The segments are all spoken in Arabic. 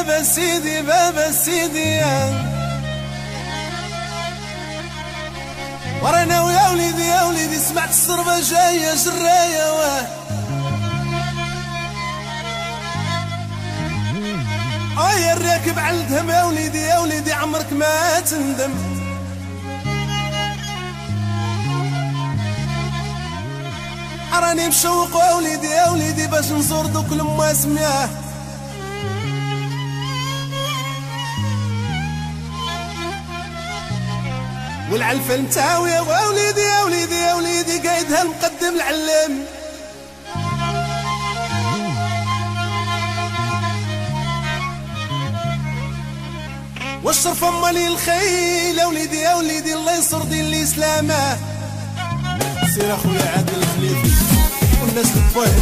بابا سيدي بابا سيدي ورانا ويا وليدي يا وليدي سمعت الصربة جاية جراية يا الراكب على الدهم يا وليدي يا وليدي عمرك ما تندم. راني مشوق يا وليدي يا وليدي باش نزور دوك لما سمياه والعلفة المتاوية يا وليدي يا وليدي يا وليدي قايدها المقدم العلام. والشرف مالي الخيل يا وليدي يا وليدي الله ينصر دين الإسلام. سير اخويا عادل الخليفي والناس الفاهم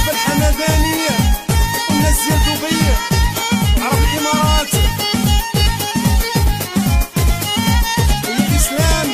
الحمدانية والناس ديال دبي عرب الإمارات الإسلام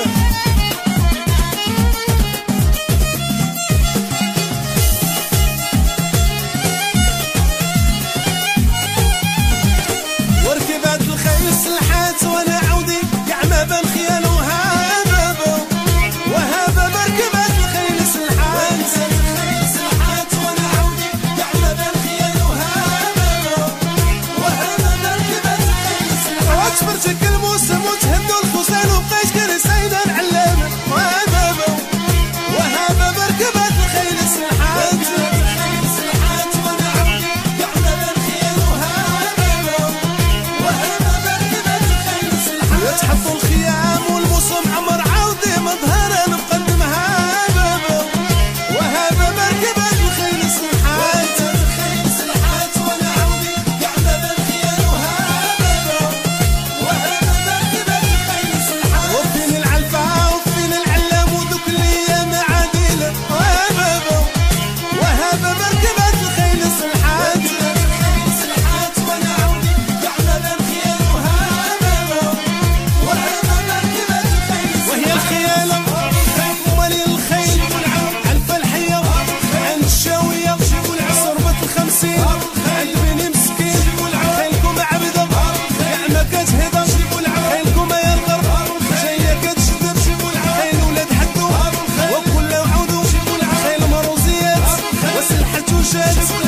وركبات الخيل السلحات وأنا عودي كاع ما بان خيال وهابة وهابة مركبات الخيل السلحات وأنا عودي كاع ما بان خيال وهابة وهابة مركبات الخيل السلحات تفرجك الموسم وتهدوا الخصال وبقيت كان سيدة العلامة وهابة وهابة مركبات الخيل السلحات وأنا عودي كاع ما بان خيال وهابة وهابة مركبات الخيل السلحات تحطوا الخيام والموسم عمر عودي مظهرا مقدم هابة وهابة مركبات الخيل السلحات وأنا عودي كاع ما بان خيال وهابة وهابة مركبات الخيل السلحات وفين العلفة وفين العلام وذوك الايام عادله وهابة وهابة مركبات الخيل السلحات وأنا عودي كاع ما بان خيال وهابة وهابة مركبات الخيل وهي الخيالة مالي الخيل عالفلحية عند الشاوية صربة الخمسين عند بني مسكين خيلكم عبدة كاع ما كتهدى خيلكم يا الغرب جاية كتشدد خيل ولاد حدو وكل عودو خيل مروزيات وسلحة وجات